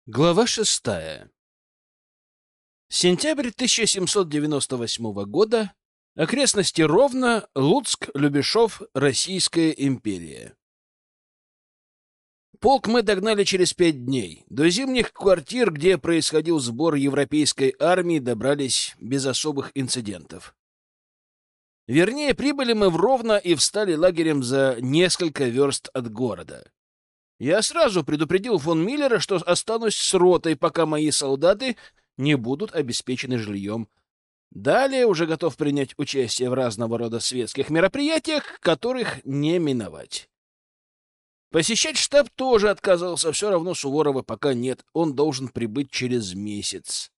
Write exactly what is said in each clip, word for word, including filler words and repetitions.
Глава шестая. Сентябрь тысяча семьсот девяносто восьмого года. Окрестности Ровно, Луцк, Любешов, Российская империя. Полк мы догнали через пять дней. До зимних квартир, где происходил сбор европейской армии, добрались без особых инцидентов. Вернее, прибыли мы в Ровно и встали лагерем за несколько верст от города. Я сразу предупредил фон Миллера, что останусь с ротой, пока мои солдаты не будут обеспечены жильем. Далее уже готов принять участие в разного рода светских мероприятиях, которых не миновать. Посещать штаб тоже отказался, все равно Суворова пока нет, он должен прибыть через месяц.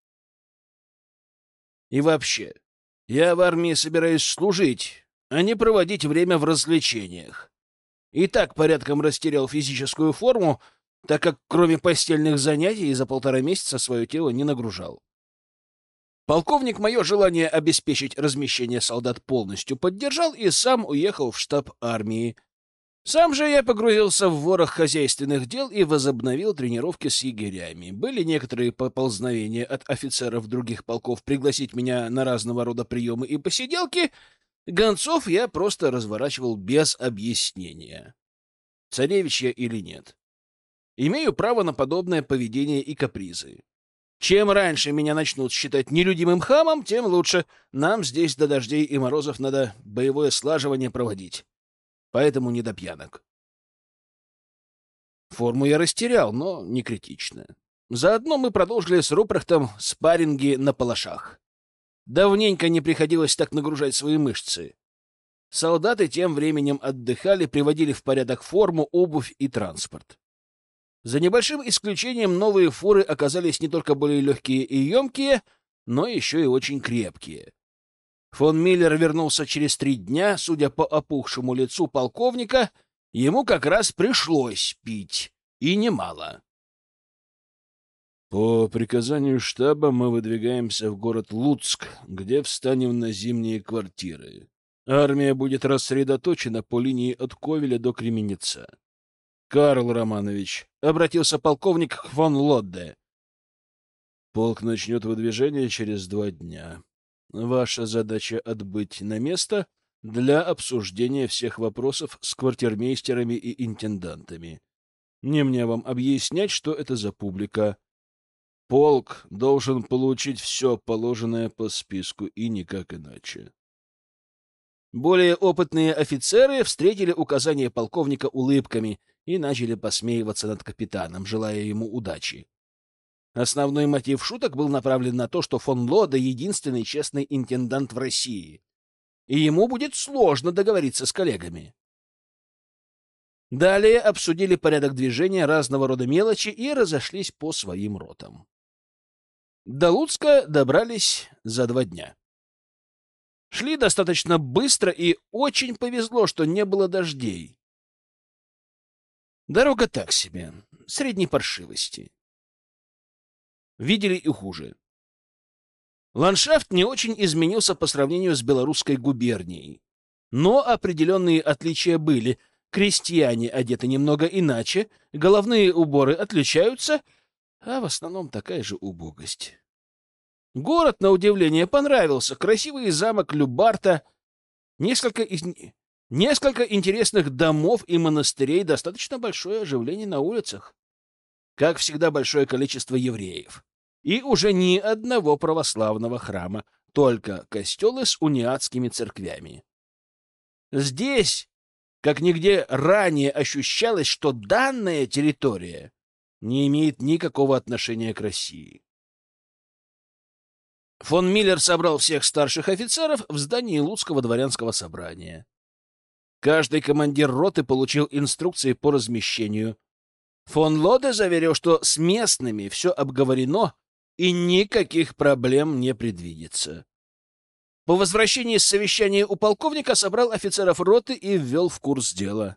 И вообще, я в армии собираюсь служить, а не проводить время в развлечениях. И так порядком растерял физическую форму, так как кроме постельных занятий за полтора месяца свое тело не нагружал. Полковник мое желание обеспечить размещение солдат полностью поддержал и сам уехал в штаб армии. Сам же я погрузился в ворох хозяйственных дел и возобновил тренировки с егерями. Были некоторые поползновения от офицеров других полков пригласить меня на разного рода приемы и посиделки. Гонцов я просто разворачивал без объяснения, царевич я или нет. Имею право на подобное поведение и капризы. Чем раньше меня начнут считать нелюдимым хамом, тем лучше. Нам здесь до дождей и морозов надо боевое слаживание проводить. Поэтому не до пьянок. Форму я растерял, но не критично. Заодно мы продолжили с Рупрехтом спарринги на палашах. Давненько не приходилось так нагружать свои мышцы. Солдаты тем временем отдыхали, приводили в порядок форму, обувь и транспорт. За небольшим исключением новые фуры оказались не только более легкие и емкие, но еще и очень крепкие. Фон Миллер вернулся через три дня, судя по опухшему лицу полковника, ему как раз пришлось пить, и немало. По приказанию штаба мы выдвигаемся в город Луцк, где встанем на зимние квартиры. Армия будет рассредоточена по линии от Ковеля до Кременеца. Карл Романович, — обратился полковник к фон Лодде, — полк начнет выдвижение через два дня. Ваша задача — отбыть на место для обсуждения всех вопросов с квартирмейстерами и интендантами. Не мне вам объяснять, что это за публика. Полк должен получить все положенное по списку, и никак иначе. Более опытные офицеры встретили указания полковника улыбками и начали посмеиваться над капитаном, желая ему удачи. Основной мотив шуток был направлен на то, что фон Лоде — единственный честный интендант в России, и ему будет сложно договориться с коллегами. Далее обсудили порядок движения, разного рода мелочи и разошлись по своим ротам. До Луцка добрались за два дня. Шли достаточно быстро, и очень повезло, что не было дождей. Дорога так себе, средней паршивости. Видели и хуже. Ландшафт не очень изменился по сравнению с Белорусской губернией. Но определенные отличия были. Крестьяне одеты немного иначе, головные уборы отличаются, а в основном такая же убогость. Город, на удивление, понравился. Красивый замок Любарта, несколько, из... несколько интересных домов и монастырей, достаточно большое оживление на улицах. Как всегда, большое количество евреев. И уже ни одного православного храма, только костелы с униатскими церквями. Здесь, как нигде ранее, ощущалось, что данная территория не имеет никакого отношения к России. Фон Миллер собрал всех старших офицеров в здании Луцкого дворянского собрания. Каждый командир роты получил инструкции по размещению. Фон Лоде заверил, что с местными все обговорено и никаких проблем не предвидится. По возвращении с совещания у полковника собрал офицеров роты и ввел в курс дела.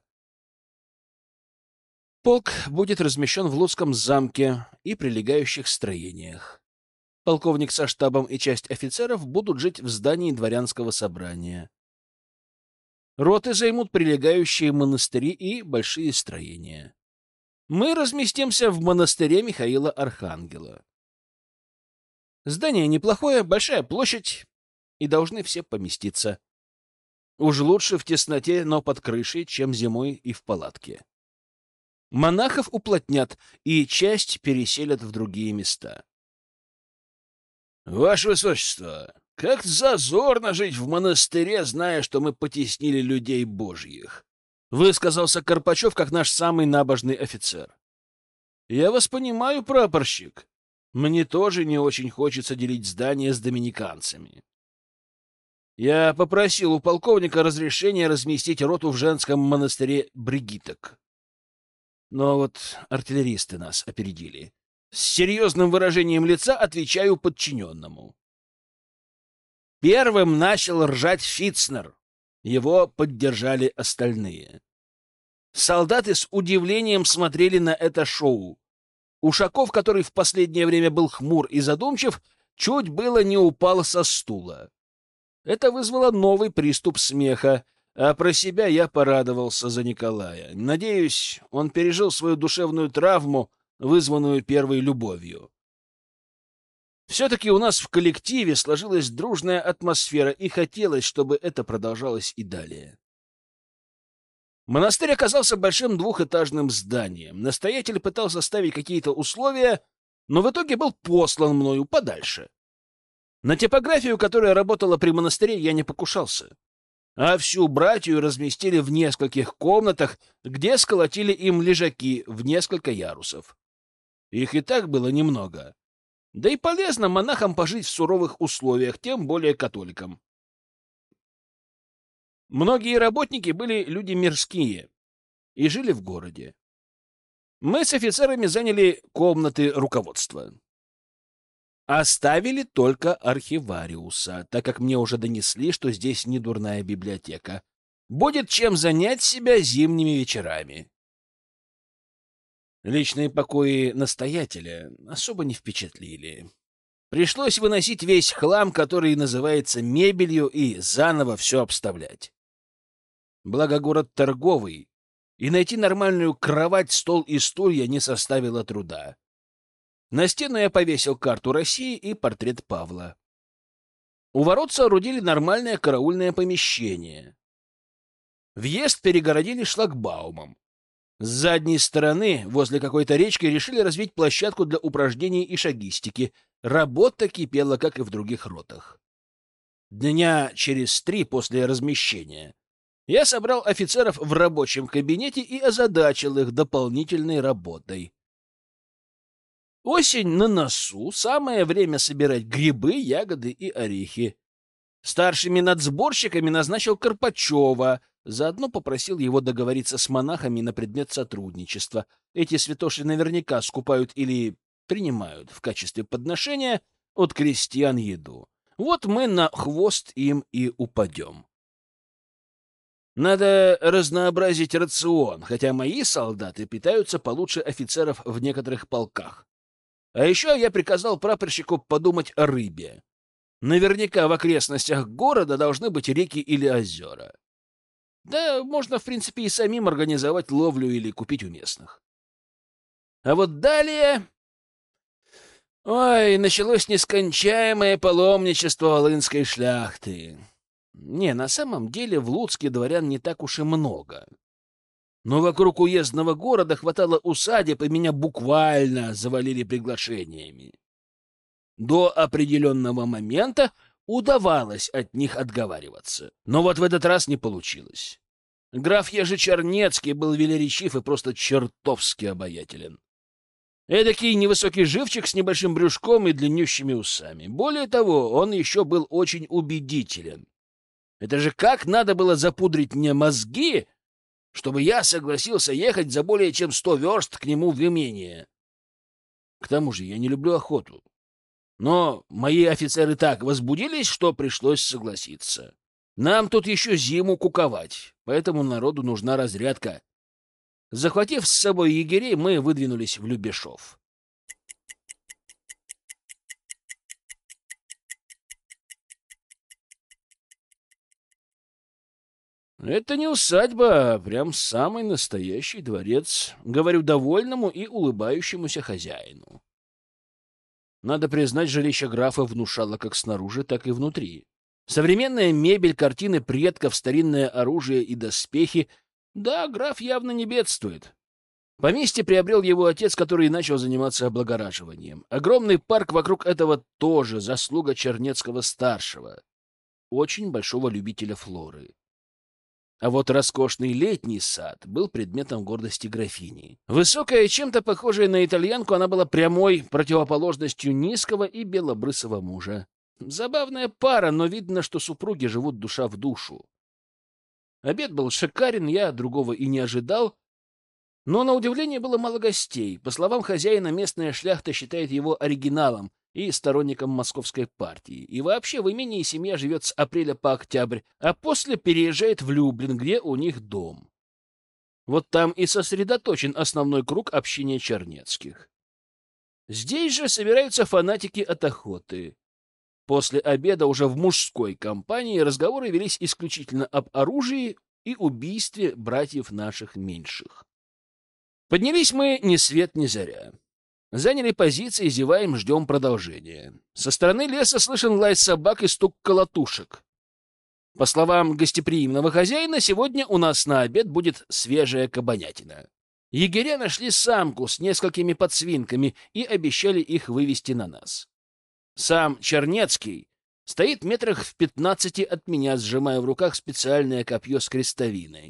Полк будет размещен в Луцком замке и прилегающих строениях. Полковник со штабом и часть офицеров будут жить в здании дворянского собрания. Роты займут прилегающие монастыри и большие строения. Мы разместимся в монастыре Михаила Архангела. Здание неплохое, большая площадь, и должны все поместиться. Уж лучше в тесноте, но под крышей, чем зимой и в палатке. Монахов уплотнят, и часть переселят в другие места. Ваше Высочество, как зазорно жить в монастыре, зная, что мы потеснили людей божьих, высказался Карпачев, как наш самый набожный офицер. Я вас понимаю, прапорщик. Мне тоже не очень хочется делить здание с доминиканцами. Я попросил у полковника разрешения разместить роту в женском монастыре бригиток. Но вот артиллеристы нас опередили. С серьезным выражением лица отвечаю подчиненному. Первым начал ржать Фицнер. Его поддержали остальные. Солдаты с удивлением смотрели на это шоу. Ушаков, который в последнее время был хмур и задумчив, чуть было не упал со стула. Это вызвало новый приступ смеха, а про себя я порадовался за Николая. Надеюсь, он пережил свою душевную травму, вызванную первой любовью. Все-таки у нас в коллективе сложилась дружная атмосфера, и хотелось, чтобы это продолжалось и далее. Монастырь оказался большим двухэтажным зданием. Настоятель пытался ставить какие-то условия, но в итоге был послан мною подальше. На типографию, которая работала при монастыре, я не покушался. А всю братью разместили в нескольких комнатах, где сколотили им лежаки в несколько ярусов. Их и так было немного. Да и полезно монахам пожить в суровых условиях, тем более католикам. Многие работники были люди мирские и жили в городе. Мы с офицерами заняли комнаты руководства. Оставили только архивариуса, так как мне уже донесли, что здесь не дурная библиотека. Будет чем занять себя зимними вечерами. Личные покои настоятеля особо не впечатлили. Пришлось выносить весь хлам, который называется мебелью, и заново все обставлять. Благо город торговый, и найти нормальную кровать, стол и стулья не составило труда. На стену я повесил карту России и портрет Павла. У ворот соорудили нормальное караульное помещение. Въезд перегородили шлагбаумом. С задней стороны, возле какой-то речки, решили развить площадку для упражнений и шагистики. Работа кипела, как и в других ротах. Дня через три после размещения я собрал офицеров в рабочем кабинете и озадачил их дополнительной работой. Осень на носу, самое время собирать грибы, ягоды и орехи. Старшими надсборщиками назначил Карпачева, заодно попросил его договориться с монахами на предмет сотрудничества. Эти святоши наверняка скупают или принимают в качестве подношения от крестьян еду. Вот мы на хвост им и упадем. Надо разнообразить рацион, хотя мои солдаты питаются получше офицеров в некоторых полках. А еще я приказал прапорщику подумать о рыбе. Наверняка в окрестностях города должны быть реки или озера. Да, можно, в принципе, и самим организовать ловлю или купить у местных. А вот далее... Ой, началось нескончаемое паломничество волынской шляхты. Не, на самом деле в Луцке дворян не так уж и много. Но вокруг уездного города хватало усадеб, и меня буквально завалили приглашениями. До определенного момента удавалось от них отговариваться. Но вот в этот раз не получилось. Граф Ежечернецкий был велеречив и просто чертовски обаятелен. Эдакий невысокий живчик с небольшим брюшком и длиннющими усами. Более того, он еще был очень убедителен. Это же как надо было запудрить мне мозги, чтобы я согласился ехать за более чем сто верст к нему в имение. К тому же я не люблю охоту. Но мои офицеры так возбудились, что пришлось согласиться. Нам тут еще зиму куковать, поэтому народу нужна разрядка. Захватив с собой егерей, мы выдвинулись в Любешов. Это не усадьба, а прям самый настоящий дворец, говорю довольному и улыбающемуся хозяину. Надо признать, жилище графа внушало как снаружи, так и внутри. Современная мебель, картины предков, старинное оружие и доспехи. Да, граф явно не бедствует. Поместье приобрел его отец, который начал заниматься облагораживанием. Огромный парк вокруг этого тоже заслуга Чернецкого-старшего, очень большого любителя флоры. А вот роскошный летний сад был предметом гордости графини. Высокая и чем-то похожая на итальянку, она была прямой противоположностью низкого и белобрысого мужа. Забавная пара, но видно, что супруги живут душа в душу. Обед был шикарен, я другого и не ожидал. Но, на удивление, было мало гостей. По словам хозяина, местная шляхта считает его оригиналом и сторонником московской партии. И вообще в имении семья живет с апреля по октябрь, а после переезжает в Люблин, где у них дом. Вот там и сосредоточен основной круг общения Чернецких. Здесь же собираются фанатики от охоты. После обеда уже в мужской компании разговоры велись исключительно об оружии и убийстве братьев наших меньших. Поднялись мы ни свет ни заря. Заняли позиции, зеваем, ждем продолжения. Со стороны леса слышен лай собак и стук колотушек. По словам гостеприимного хозяина, сегодня у нас на обед будет свежая кабанятина. Егеря нашли самку с несколькими подсвинками и обещали их вывести на нас. Сам Чернецкий стоит метрах в пятнадцати от меня, сжимая в руках специальное копье с крестовиной.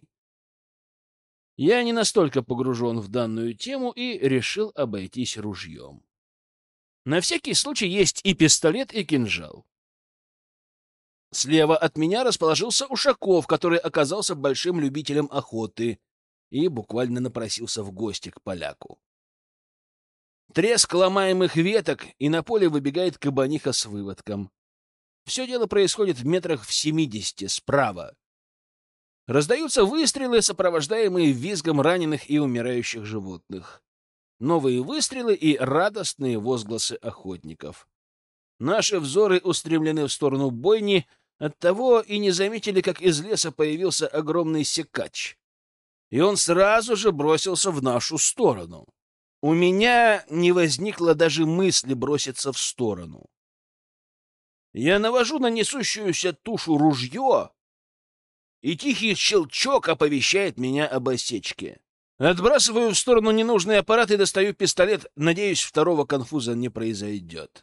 Я не настолько погружен в данную тему и решил обойтись ружьем. На всякий случай есть и пистолет, и кинжал. Слева от меня расположился Ушаков, который оказался большим любителем охоты и буквально напросился в гости к поляку. Треск ломаемых веток, и на поле выбегает кабаниха с выводком. Все дело происходит в метрах в семидесяти справа. Раздаются выстрелы, сопровождаемые визгом раненых и умирающих животных. Новые выстрелы и радостные возгласы охотников. Наши взоры устремлены в сторону бойни, оттого и не заметили, как из леса появился огромный секач. И он сразу же бросился в нашу сторону. У меня не возникло даже мысли броситься в сторону. Я навожу на несущуюся тушу ружье, и тихий щелчок оповещает меня об осечке. Отбрасываю в сторону ненужный аппарат и достаю пистолет. Надеюсь, второго конфуза не произойдет.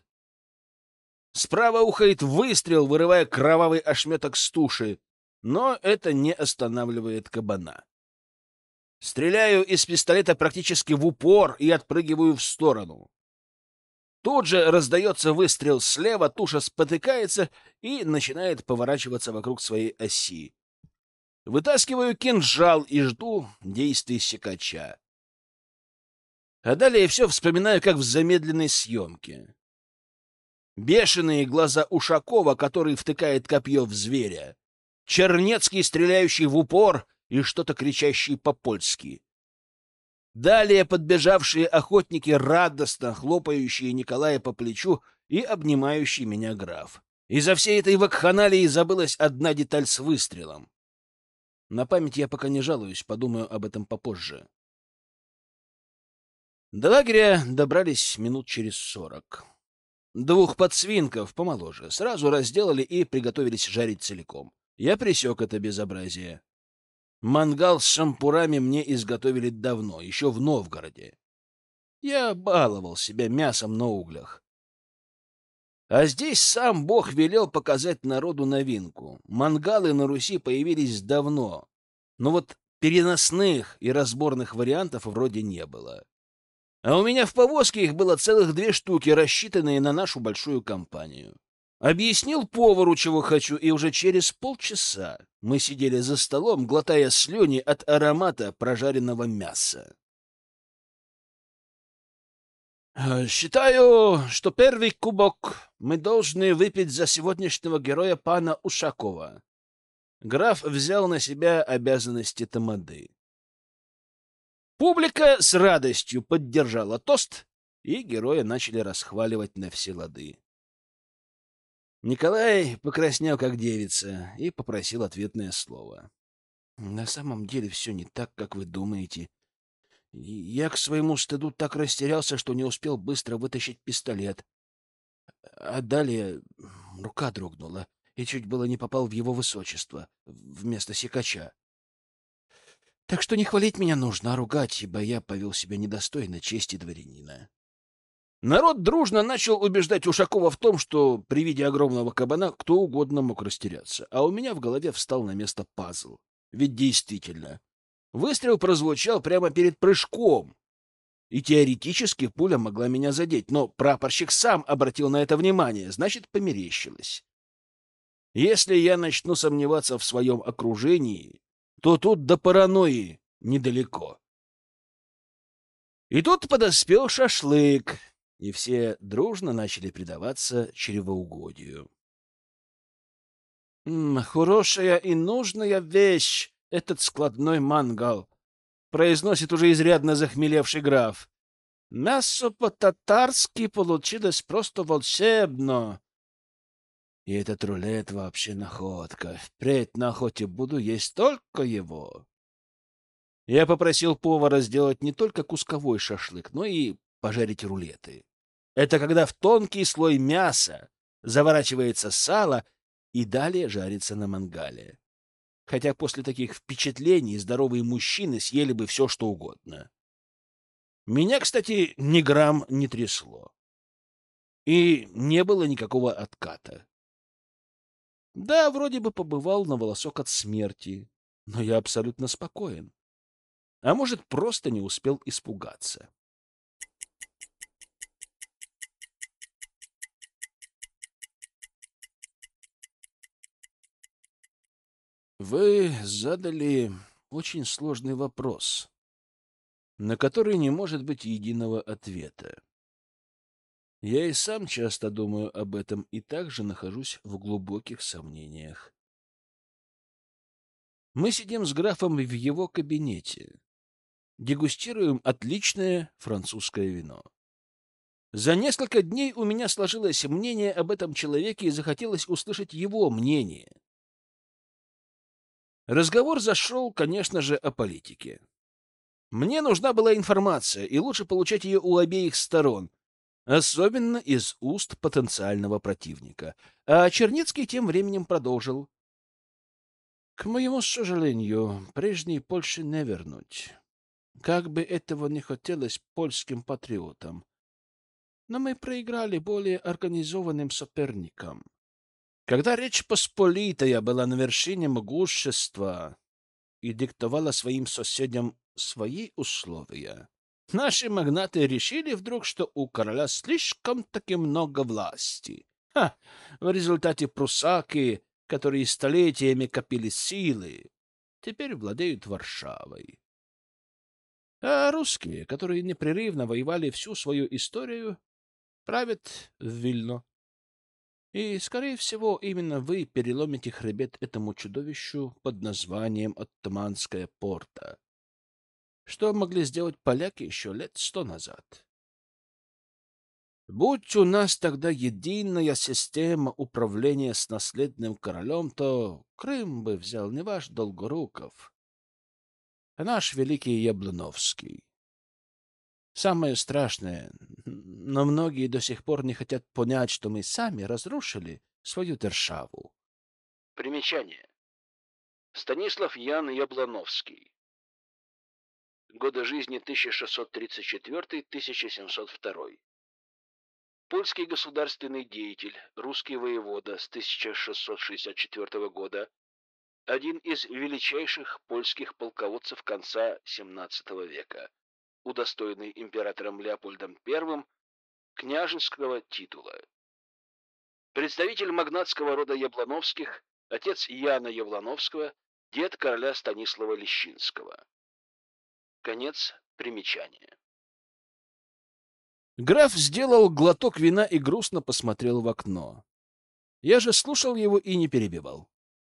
Справа ухает выстрел, вырывая кровавый ошметок с туши, но это не останавливает кабана. Стреляю из пистолета практически в упор и отпрыгиваю в сторону. Тут же раздается выстрел слева, туша спотыкается и начинает поворачиваться вокруг своей оси. Вытаскиваю кинжал и жду действий секача. А далее все вспоминаю, как в замедленной съемке. Бешеные глаза Ушакова, который втыкает копье в зверя. Чернецкий, стреляющий в упор и что-то кричащий по-польски. Далее подбежавшие охотники, радостно хлопающие Николая по плечу и обнимающий меня граф. Из-за всей этой вакханалии забылась одна деталь с выстрелом. На память я пока не жалуюсь, подумаю об этом попозже. До лагеря добрались минут через сорок. Двух подсвинков, помоложе, сразу разделали и приготовились жарить целиком. Я пресек это безобразие. Мангал с шампурами мне изготовили давно, еще в Новгороде. Я баловал себя мясом на углях. А здесь сам Бог велел показать народу новинку. Мангалы на Руси появились давно, но вот переносных и разборных вариантов вроде не было. А у меня в повозке их было целых две штуки, рассчитанные на нашу большую компанию. Объяснил повару, чего хочу, и уже через полчаса мы сидели за столом, глотая слюни от аромата прожаренного мяса. «Считаю, что первый кубок мы должны выпить за сегодняшнего героя пана Ушакова». Граф взял на себя обязанности тамады. Публика с радостью поддержала тост, и героя начали расхваливать на все лады. Николай покраснел, как девица, и попросил ответное слово. На самом деле все не так, как вы думаете. Я к своему стыду так растерялся, что не успел быстро вытащить пистолет. А далее рука дрогнула и чуть было не попал в его высочество вместо секача. Так что не хвалить меня нужно, а ругать, ибо я повел себя недостойно чести дворянина. Народ дружно начал убеждать Ушакова в том, что при виде огромного кабана кто угодно мог растеряться, а у меня в голове встал на место пазл. Ведь действительно, выстрел прозвучал прямо перед прыжком, и теоретически пуля могла меня задеть, но прапорщик сам обратил на это внимание, значит, померещилось. Если я начну сомневаться в своем окружении, то тут до паранойи недалеко. И тут подоспел шашлык, и все дружно начали предаваться чревоугодию. «М, хорошая и нужная вещь этот складной мангал», — произносит уже изрядно захмелевший граф. «Мясо по-татарски получилось просто волшебно. И этот рулет вообще находка. Впредь на охоте буду есть только его». Я попросил повара сделать не только кусковой шашлык, но и пожарить рулеты. Это когда в тонкий слой мяса заворачивается сало и далее жарится на мангале. Хотя после таких впечатлений здоровые мужчины съели бы все, что угодно. Меня, кстати, ни грамм не трясло. И не было никакого отката. Да, вроде бы побывал на волосок от смерти, но я абсолютно спокоен. А может, просто не успел испугаться. Вы задали очень сложный вопрос, на который не может быть единого ответа. Я и сам часто думаю об этом и также нахожусь в глубоких сомнениях. Мы сидим с графом в его кабинете, дегустируем отличное французское вино. За несколько дней у меня сложилось мнение об этом человеке и захотелось услышать его мнение. Разговор зашел, конечно же, о политике. Мне нужна была информация, и лучше получать ее у обеих сторон, особенно из уст потенциального противника. А Черницкий тем временем продолжил. К моему сожалению, прежней Польши не вернуть. Как бы этого не хотелось польским патриотам. Но мы проиграли более организованным соперникам. Когда Речь Посполитая была на вершине могущества и диктовала своим соседям свои условия, наши магнаты решили вдруг, что у короля слишком-таки много власти. Ха! В результате прусаки, которые столетиями копили силы, теперь владеют Варшавой. А русские, которые непрерывно воевали всю свою историю, правят в Вильно. И, скорее всего, именно вы переломите хребет этому чудовищу под названием Оттоманская порта. Что могли сделать поляки еще лет сто назад? Будь у нас тогда единая система управления с наследным королем, то Крым бы взял не ваш Долгоруков, а наш великий Яблоновский. Самое страшное, но многие до сих пор не хотят понять, что мы сами разрушили свою державу. Примечание. Станислав Ян Яблоновский. Годы жизни тысяча шестьсот тридцать четвёртый — тысяча семьсот второй. Польский государственный деятель, русский воевода с тысяча шестьсот шестьдесят четвёртого года, один из величайших польских полководцев конца семнадцатого века, удостоенный императором Леопольдом Первым княжеского титула. Представитель магнатского рода Яблоновских, отец Яна Яблоновского, дед короля Станислава Лещинского. Конец примечания. Граф сделал глоток вина и грустно посмотрел в окно. Я же слушал его и не перебивал.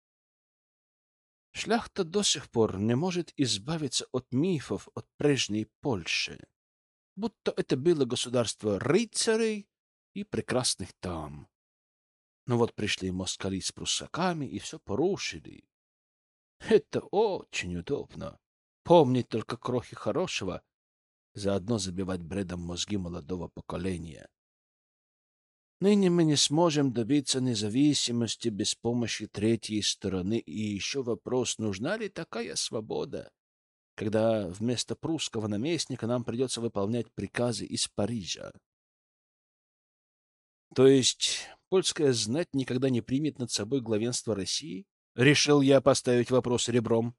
Шляхта до сих пор не может избавиться от мифов от прежней Польши, будто это было государство рыцарей и прекрасных дам. Но вот пришли москали с пруссаками и все порушили. Это очень удобно. Помнить только крохи хорошего, заодно забивать бредом мозги молодого поколения. Ныне мы не сможем добиться независимости без помощи третьей стороны, и еще вопрос, нужна ли такая свобода, когда вместо прусского наместника нам придется выполнять приказы из Парижа. То есть польская знать никогда не примет над собой главенство России? Решил я поставить вопрос ребром.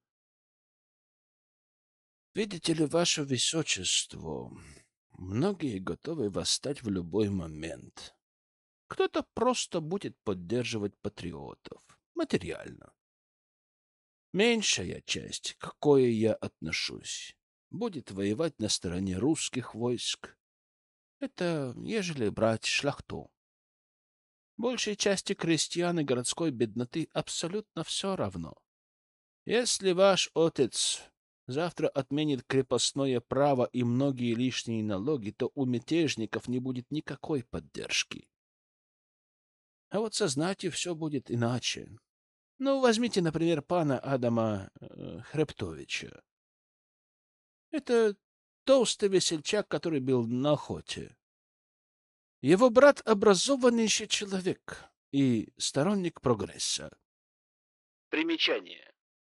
Видите ли, ваше высочество, многие готовы восстать в любой момент. Кто-то просто будет поддерживать патриотов. Материально. Меньшая часть, к какой я отношусь, будет воевать на стороне русских войск. Это ежели брать шляхту. Большей части крестьян и городской бедноты абсолютно все равно. Если ваш отец завтра отменит крепостное право и многие лишние налоги, то у мятежников не будет никакой поддержки. А вот со знатью все будет иначе. Ну, возьмите, например, пана Адама э, Хребтовича. Это толстый весельчак, который был на охоте. Его брат — образованнейший человек и сторонник прогресса. Примечание.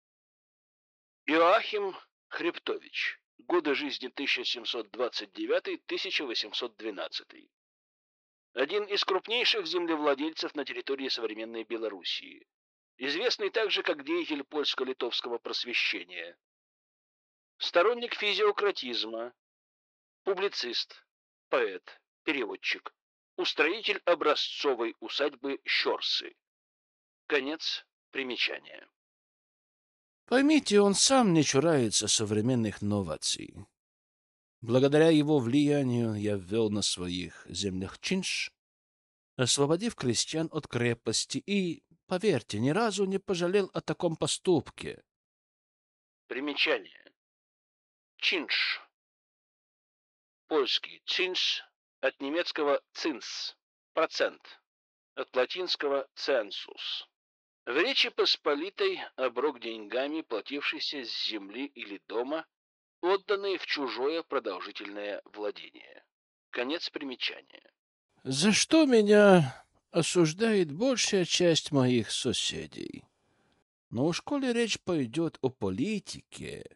Иоахим Хребтович. Годы жизни тысяча семьсот двадцать девятый — тысяча восемьсот двенадцатый. Один из крупнейших землевладельцев на территории современной Белоруссии. Известный также как деятель польско-литовского просвещения. Сторонник физиократизма, публицист, поэт, переводчик, устроитель образцовой усадьбы Щорсы. Конец примечания. Поймите, он сам не чурается современных новаций. Благодаря его влиянию я ввел на своих землях чинш, освободив крестьян от крепости, и, поверьте, ни разу не пожалел о таком поступке. Примечание. Чинш. Польский цинш, от немецкого цинс, процент, от латинского ценсус. В Речи Посполитой оброк деньгами, платившийся с земли или дома, отданные в чужое продолжительное владение. Конец примечания. За что меня осуждает большая часть моих соседей? Но уж коли речь пойдет о политике,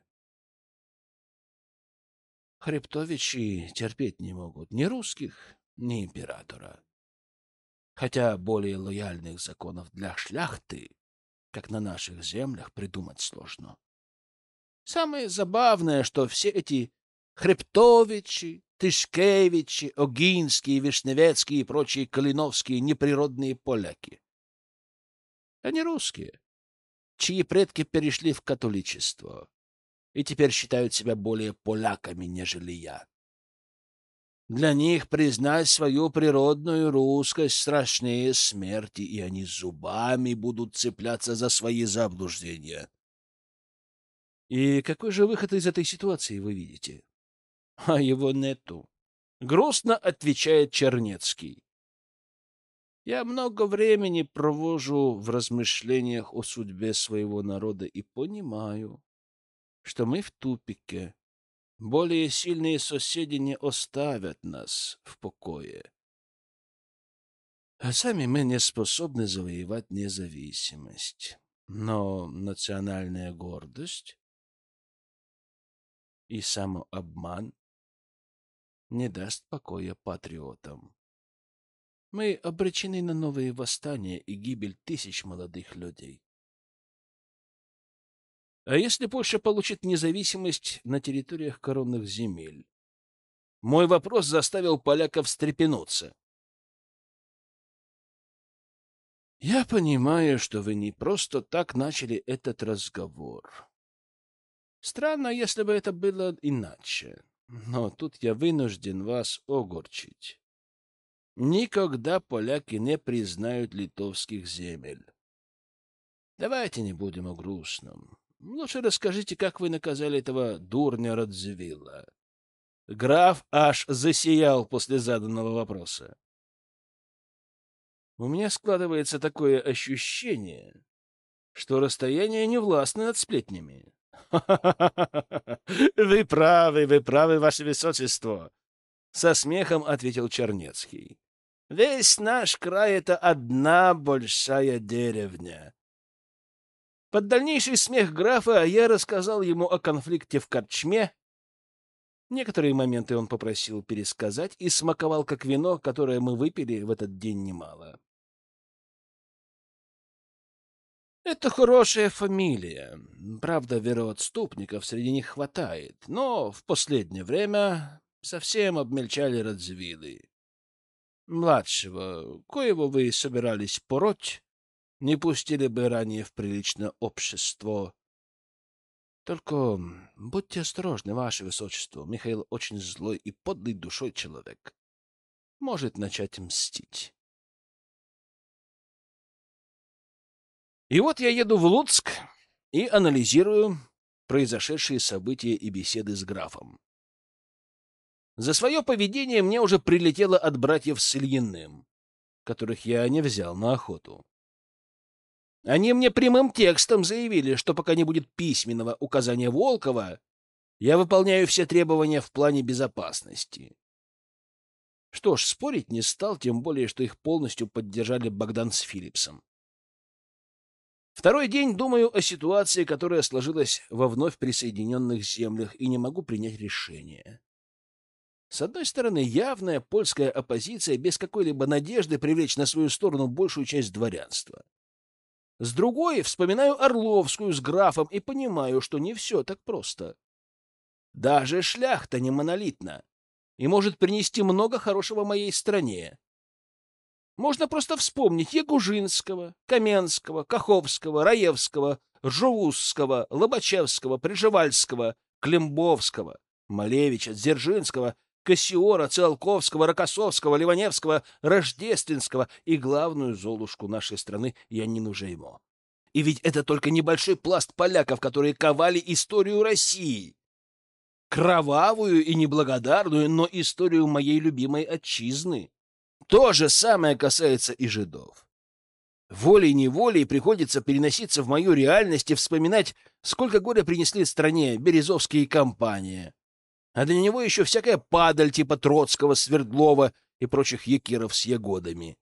Хребтовичи терпеть не могут ни русских, ни императора. Хотя более лояльных законов для шляхты, как на наших землях, придумать сложно. Самое забавное, что все эти Хребтовичи, Тышкевичи, Огинские, Вишневецкие и прочие Калиновские неприродные поляки. Они русские, чьи предки перешли в католичество и теперь считают себя более поляками, нежели я. Для них признать свою природную русскость страшнее смерти, и они зубами будут цепляться за свои заблуждения. И какой же выход из этой ситуации вы видите? А его нету. Грустно отвечает Чернецкий. Я много времени провожу в размышлениях о судьбе своего народа и понимаю, что мы в тупике. Более сильные соседи не оставят нас в покое. А сами мы не способны завоевать независимость. Но национальная гордость и самообман не даст покоя патриотам. Мы обречены на новые восстания и гибель тысяч молодых людей. А если Польша получит независимость на территориях коронных земель? Мой вопрос заставил поляков встрепенуться. Я понимаю, что вы не просто так начали этот разговор. Странно, если бы это было иначе. Но тут я вынужден вас огорчить. Никогда поляки не признают литовских земель. Давайте не будем о грустном. Лучше расскажите, как вы наказали этого дурня Радзивилла. Граф аж засиял после заданного вопроса. У меня складывается такое ощущение, что расстояние не властно над сплетнями. — Вы правы, вы правы, ваше высочество! — со смехом ответил Чернецкий. — Весь наш край — это одна большая деревня. Под дальнейший смех графа я рассказал ему о конфликте в корчме. Некоторые моменты он попросил пересказать и смаковал как вино, которое мы выпили в этот день немало. Это хорошая фамилия. Правда, вероотступников среди них хватает, но в последнее время совсем обмельчали Радзивиллы. Младшего, коего вы собирались пороть, не пустили бы ранее в приличное общество. Только будьте осторожны, ваше высочество. Михаил очень злой и подлый душой человек. Может начать мстить. И вот я еду в Луцк и анализирую произошедшие события и беседы с графом. За свое поведение мне уже прилетело от братьев с Ильиным, которых я не взял на охоту. Они мне прямым текстом заявили, что пока не будет письменного указания Волкова, я выполняю все требования в плане безопасности. Что ж, спорить не стал, тем более, что их полностью поддержали Богдан с Филлипсом. Второй день думаю о ситуации, которая сложилась во вновь присоединенных землях, и не могу принять решение. С одной стороны, явная польская оппозиция без какой-либо надежды привлечь на свою сторону большую часть дворянства. С другой, вспоминаю Орловскую с графом и понимаю, что не все так просто. Даже шляхта не монолитна и может принести много хорошего моей стране. Можно просто вспомнить Ягужинского, Каменского, Каховского, Раевского, Ржевузского, Лобачевского, Прижевальского, Климбовского, Малевича, Дзержинского, Кассиора, Циолковского, Рокоссовского, Ливаневского, Рождественского и главную золушку нашей страны Янину Жеймо. И ведь это только небольшой пласт поляков, которые ковали историю России. Кровавую и неблагодарную, но историю моей любимой отчизны. То же самое касается и жидов. Волей-неволей приходится переноситься в мою реальность и вспоминать, сколько горя принесли стране Березовские кампании. А для него еще всякая падаль типа Троцкого, Свердлова и прочих якиров с ягодами.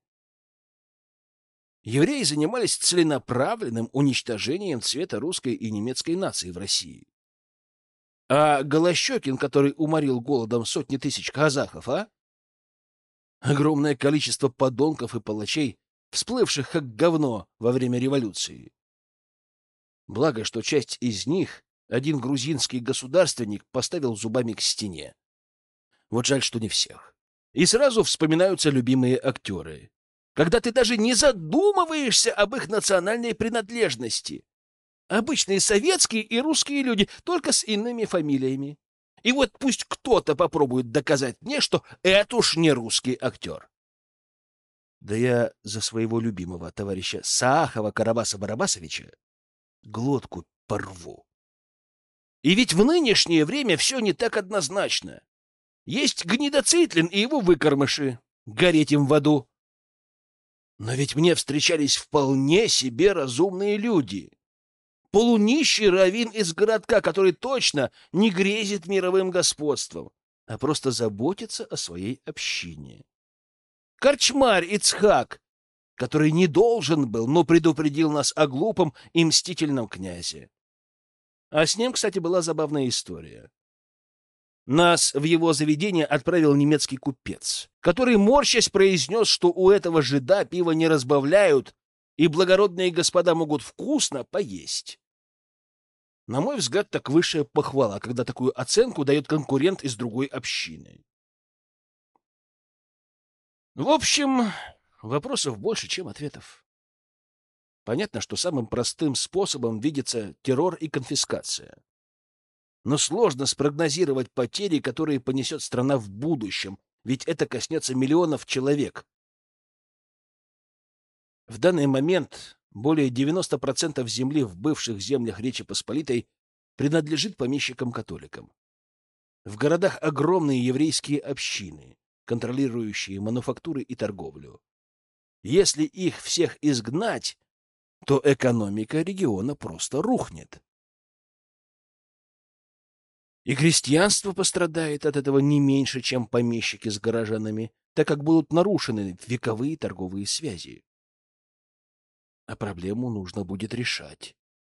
Евреи занимались целенаправленным уничтожением цвета русской и немецкой нации в России. А Голощекин, который уморил голодом сотни тысяч казахов, а? Огромное количество подонков и палачей, всплывших как говно во время революции. Благо, что часть из них один грузинский государственник поставил зубами к стене. Вот жаль, что не всех. И сразу вспоминаются любимые актеры. Когда ты даже не задумываешься об их национальной принадлежности. Обычные советские и русские люди, только с иными фамилиями. И вот пусть кто-то попробует доказать мне, что это уж не русский актер. Да я за своего любимого товарища Саахова Карабаса-Барабасовича глотку порву. И ведь в нынешнее время все не так однозначно. Есть Гнидоцитлин и его выкормыши. Гореть им в аду. Но ведь мне встречались вполне себе разумные люди. Полунищий раввин из городка, который точно не грезит мировым господством, а просто заботится о своей общине. Корчмарь Ицхак, который не должен был, но предупредил нас о глупом и мстительном князе. А с ним, кстати, была забавная история. Нас в его заведение отправил немецкий купец, который, морщась, произнес, что у этого жида пиво не разбавляют, и благородные господа могут вкусно поесть. На мой взгляд, так высшая похвала, когда такую оценку дает конкурент из другой общины. В общем, вопросов больше, чем ответов. Понятно, что самым простым способом видится террор и конфискация. Но сложно спрогнозировать потери, которые понесет страна в будущем, ведь это коснется миллионов человек. В данный момент более девяноста процентов земли в бывших землях Речи Посполитой принадлежит помещикам-католикам. В городах огромные еврейские общины, контролирующие мануфактуры и торговлю. Если их всех изгнать, то экономика региона просто рухнет. И крестьянство пострадает от этого не меньше, чем помещики с горожанами, так как будут нарушены вековые торговые связи. А проблему нужно будет решать.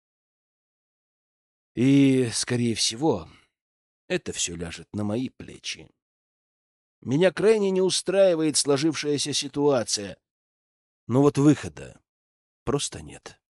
И, скорее всего, это все ляжет на мои плечи. Меня крайне не устраивает сложившаяся ситуация, но вот выхода просто нет.